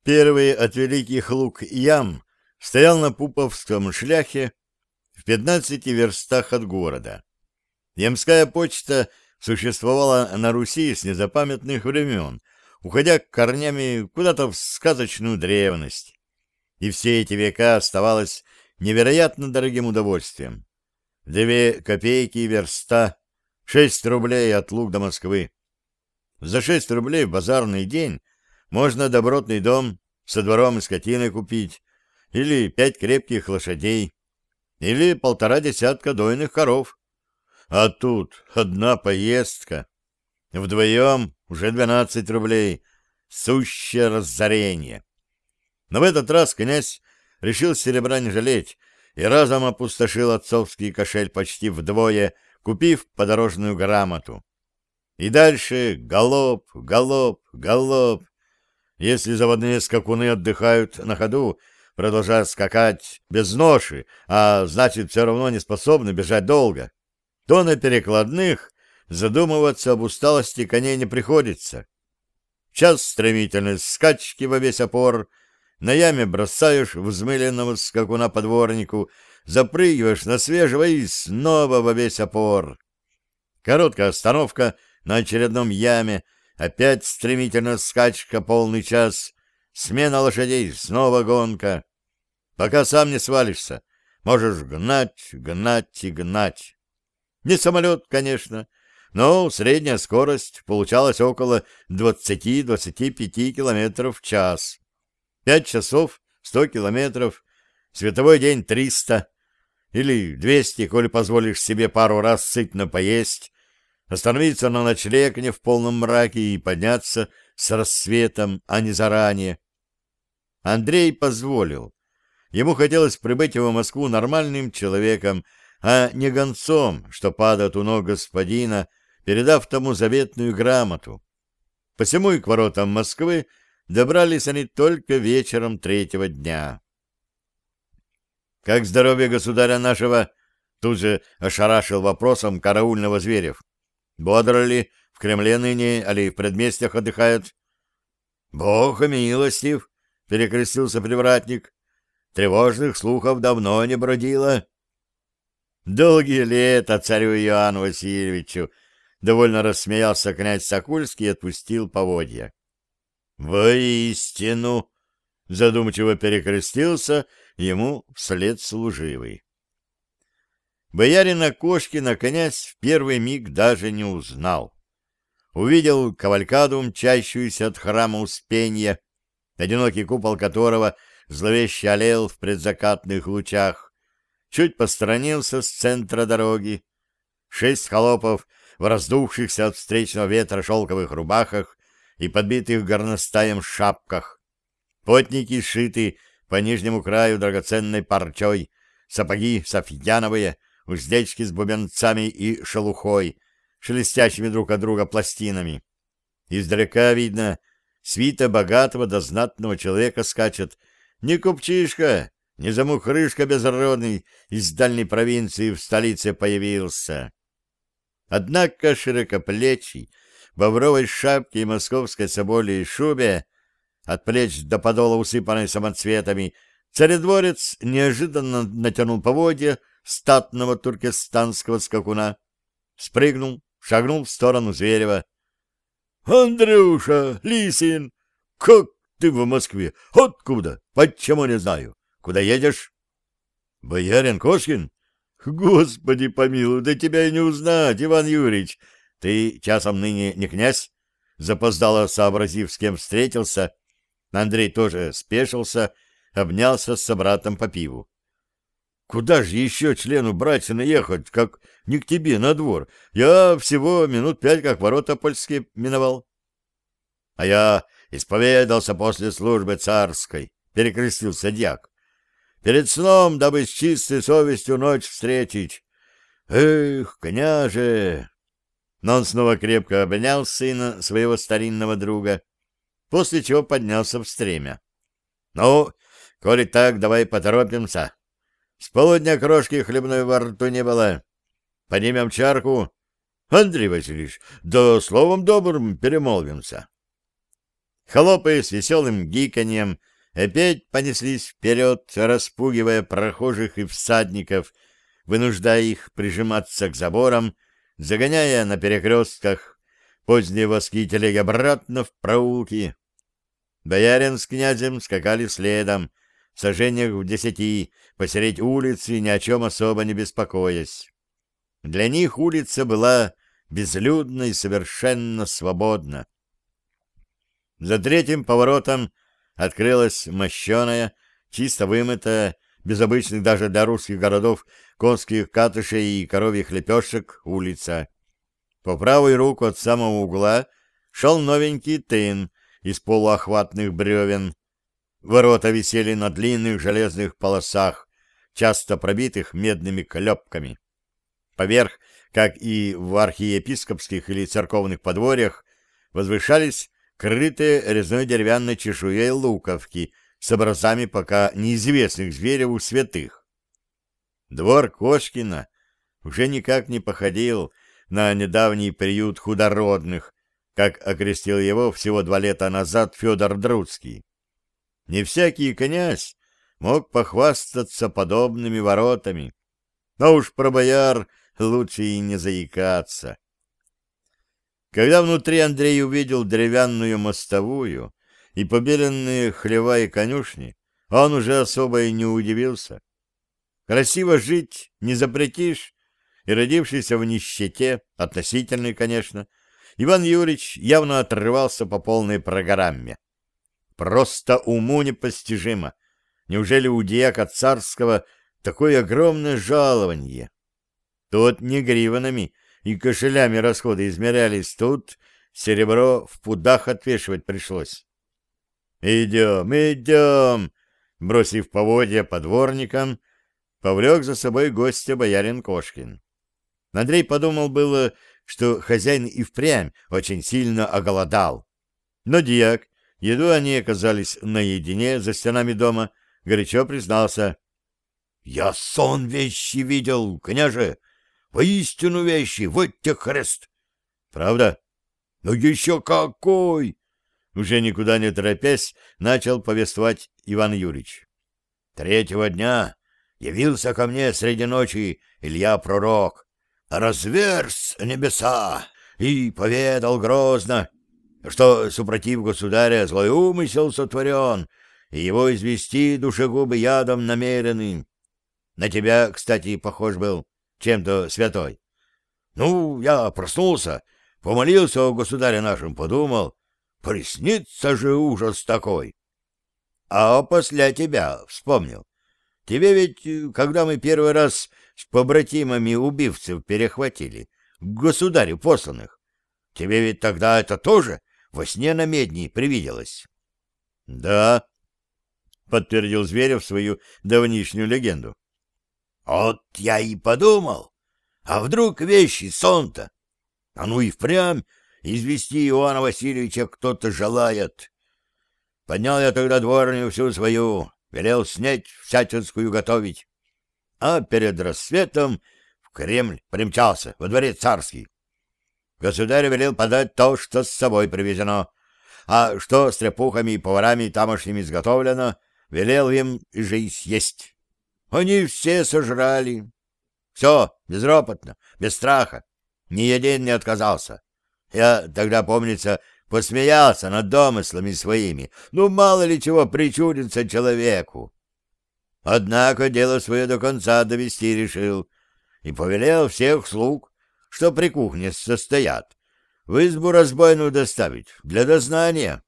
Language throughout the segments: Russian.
Первый от великих луг ям стоял на Пуповском шляхе в 15 верстах от города. Ямская почта существовала на Руси с незапамятных времен, уходя корнями куда-то в сказочную древность. И все эти века оставалась невероятно дорогим удовольствием. 2 копейки верста, 6 рублей от Луг до Москвы. За 6 рублей в базарный день можно добротный дом со двором и скотиной купить, или 5 крепких лошадей, или 1,5 десятка дойных коров. А тут одна поездка. Вдвоем уже 12 рублей. Сущее разорение. Но в этот раз князь решил серебра не жалеть и разом опустошил отцовский кошель почти вдвое, купив подорожную грамоту. И дальше галоп, галоп, галоп. Если заводные скакуны отдыхают на ходу, продолжая скакать без ноши, а значит, все равно не способны бежать долго, то на перекладных задумываться об усталости коней не приходится. Час стремительной скачки во весь опор, на яме бросаешь взмыленного скакуна по дворнику, запрыгиваешь на свежего и снова во весь опор. Короткая остановка на очередном яме, опять стремительная скачка полный час, смена лошадей, снова гонка. Пока сам не свалишься, можешь гнать, гнать и гнать. Не самолет, конечно, но средняя скорость получалась около 20-25 километров в час. 5 часов 100 километров, световой день 300 или 200, коли позволишь себе пару раз сытно поесть, остановиться на ночлег не в полном мраке и подняться с рассветом, а не заранее. Андрей позволил. Ему хотелось прибыть в Москву нормальным человеком, а не гонцом, что падает у ног господина, передав тому заветную грамоту. Посему и к воротам Москвы добрались они только вечером 3-го дня. «Как здоровье государя нашего?» — тут же ошарашил вопросом караульного Зверев. «Бодро ли? В Кремле ныне, али в предместьях отдыхают?» «Бог милостив!» — перекрестился привратник. «Тревожных слухов давно не бродило». «Долгие лета царю Иоанну Васильевичу!» — довольно рассмеялся князь Сокульский и отпустил поводья. «Воистину!» — задумчиво перекрестился ему вслед служивый. Боярина Кошкина князь в первый миг даже не узнал. Увидел кавалькаду, мчащуюся от храма Успенья, одинокий купол которого зловеще олел в предзакатных лучах, чуть посторонился с центра дороги. 6 холопов в раздувшихся от встречного ветра шелковых рубахах и подбитых горностаем шапках. Потники сшиты по нижнему краю драгоценной парчой, сапоги софьяновые, уздечки с бубенцами и шелухой, шелестящими друг от друга пластинами. Издалека видно, свита богатого да знатного человека скачет. Не купчишка, не замухрышка безродный из дальней провинции в столице появился. Однако широкоплечий, в бобровой шапке и московской соболей шубе, от плеч до подола усыпанной самоцветами, царедворец неожиданно натянул поводья статного туркестанского скакуна, спрыгнул, шагнул в сторону Зверева. — Андрюша, Лисин, как ты в Москве? Откуда? Почему не знаю? Куда едешь? — Боярин Кошкин? Господи помилуй, да тебя и не узнать, Иван Юрьевич. Ты часом ныне не князь? Запоздало сообразив, с кем встретился, Андрей тоже спешился, обнялся с собратом по пиву. Куда же еще члену братья ехать, как не к тебе на двор? Я всего минут 5 как ворота польские миновал. А я исповедался после службы царской, перекрестился дьяк. Перед сном, дабы с чистой совестью ночь встретить. Эх, княже! Но он снова крепко обнял сына своего старинного друга, после чего поднялся в стремя. Ну, коли так, давай поторопимся. С полудня крошки хлебной во рту не было. Поднимем чарку. Андрей Васильевич, да словом добрым перемолвимся. Холопы с веселым гиканьем опять понеслись вперед, распугивая прохожих и всадников, вынуждая их прижиматься к заборам, загоняя на перекрестках поздние воски телег обратно в проулки. Боярин с князем скакали следом, в сажениях в 10, посередь улицы, ни о чем особо не беспокоясь. Для них улица была безлюдна и совершенно свободна. За третьим поворотом открылась мощеная, чисто вымытая, без обычных даже для русских городов конских катышей и коровьих лепешек улица. По правую руку от самого угла шел новенький тын из полуохватных бревен. Ворота висели на длинных железных полосах, часто пробитых медными клепками. Поверх, как и в архиепископских или церковных подворьях, возвышались крытые резной деревянной чешуей луковки с образами пока неизвестных зверев у святых. Двор Кошкина уже никак не походил на недавний приют худородных, как окрестил его всего 2 лета назад Федор Друцкий. Не всякий князь мог похвастаться подобными воротами, но уж про бояр лучше и не заикаться. Когда внутри Андрей увидел деревянную мостовую и побеленные хлева и конюшни, он уже особо и не удивился. Красиво жить не запретишь, и родившийся в нищете, относительной, конечно, Иван Юрьевич явно отрывался по полной программе. Просто уму непостижимо. Неужели у дьяка царского такое огромное жалование? Тут не гривнами и кошелями расходы измерялись, тут серебро в пудах отвешивать пришлось. «Идем, идем!» Бросив поводья подворникам, повлек за собой гостя боярин Кошкин. Андрей подумал было, что хозяин и впрямь очень сильно оголодал. Но дьяк, едва они оказались наедине за стенами дома, горячо признался: «Я сон вещи видел, княже! Воистину вещи, вот те хрест!» «Правда?» «Ну еще какой!» Уже никуда не торопясь, начал повествовать Иван Юрьевич. «3-го дня явился ко мне среди ночи Илья-пророк, разверз небеса и поведал грозно, что, супротив государя, злой умысел сотворен, и его извести душегубы ядом намерены. На тебя, кстати, похож был чем-то святой. Ну, я проснулся, помолился о государе нашем, подумал, приснится же ужас такой. А после тебя вспомнил. Тебе ведь, когда мы первый раз с побратимами убивцев перехватили, к государю посланных, тебе ведь тогда это тоже во сне на медни привиделось? — Да, — подтвердил Зверев свою давнишнюю легенду. — Вот я и подумал, а вдруг вещи сон-то? А ну и впрямь извести Иоанна Васильевича кто-то желает. Поднял я тогда дворню всю свою, велел снять всяческую готовить. А перед рассветом в Кремль примчался, во дворец царский. Государь велел подать то, что с собой привезено, а что с трепухами и поварами тамошними изготовлено, велел им же и съесть. Они все сожрали. Все, безропотно, без страха. Ни один не отказался. Я тогда, помнится, посмеялся над домыслами своими. Ну, мало ли чего причудится человеку. Однако дело свое до конца довести решил и повелел всех слуг, что при кухне состоят, в избу разбойную доставить для дознания.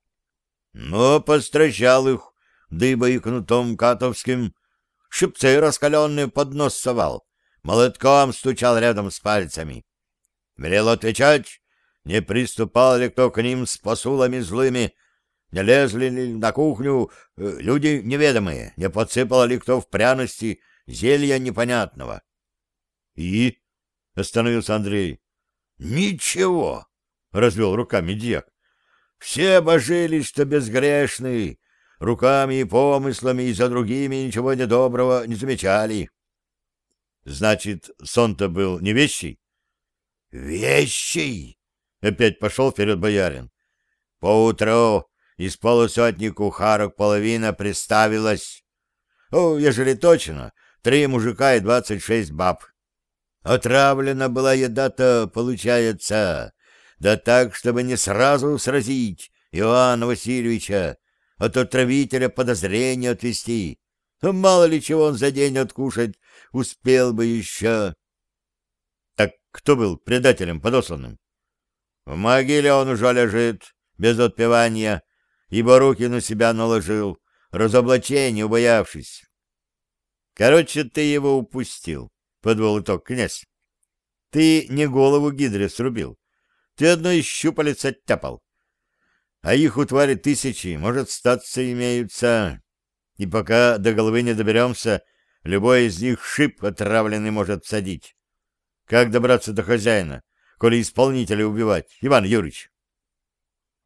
Но постращал их дыбой и кнутом катовским, шипцы раскаленные под нос совал, молотком стучал рядом с пальцами. Велел отвечать, не приступал ли кто к ним с посулами злыми, не лезли ли на кухню люди неведомые, не подсыпал ли кто в пряности зелья непонятного. — И? — остановился Андрей. — Ничего, — развел руками дьяк. — Все божились, что безгрешны, руками и помыслами и за другими ничего недоброго не замечали. — Значит, сон-то был не вещий? — Вещий! — опять пошел вперед боярин. — Поутру из полусотни кухарок половина приставилась. О, ежели точно, 3 мужика и 26 баб. Отравлена была еда-то, получается, да так, чтобы не сразу сразить Иоанна Васильевича, от отравителя подозрения отвести. Мало ли чего он за день откушать успел бы еще. Так кто был предателем подосланным? В могиле он уже лежит, без отпевания, ибо руки на себя наложил, разоблачения убоявшись. Короче, ты его упустил, — подвел итог князь. Ты не голову гидре срубил, ты одно из щупалец оттяпал. А их у твари тысячи, может, статься имеются. И пока до головы не доберемся, любой из них шип отравленный может всадить. Как добраться до хозяина, коли исполнителя убивать, Иван Юрьевич?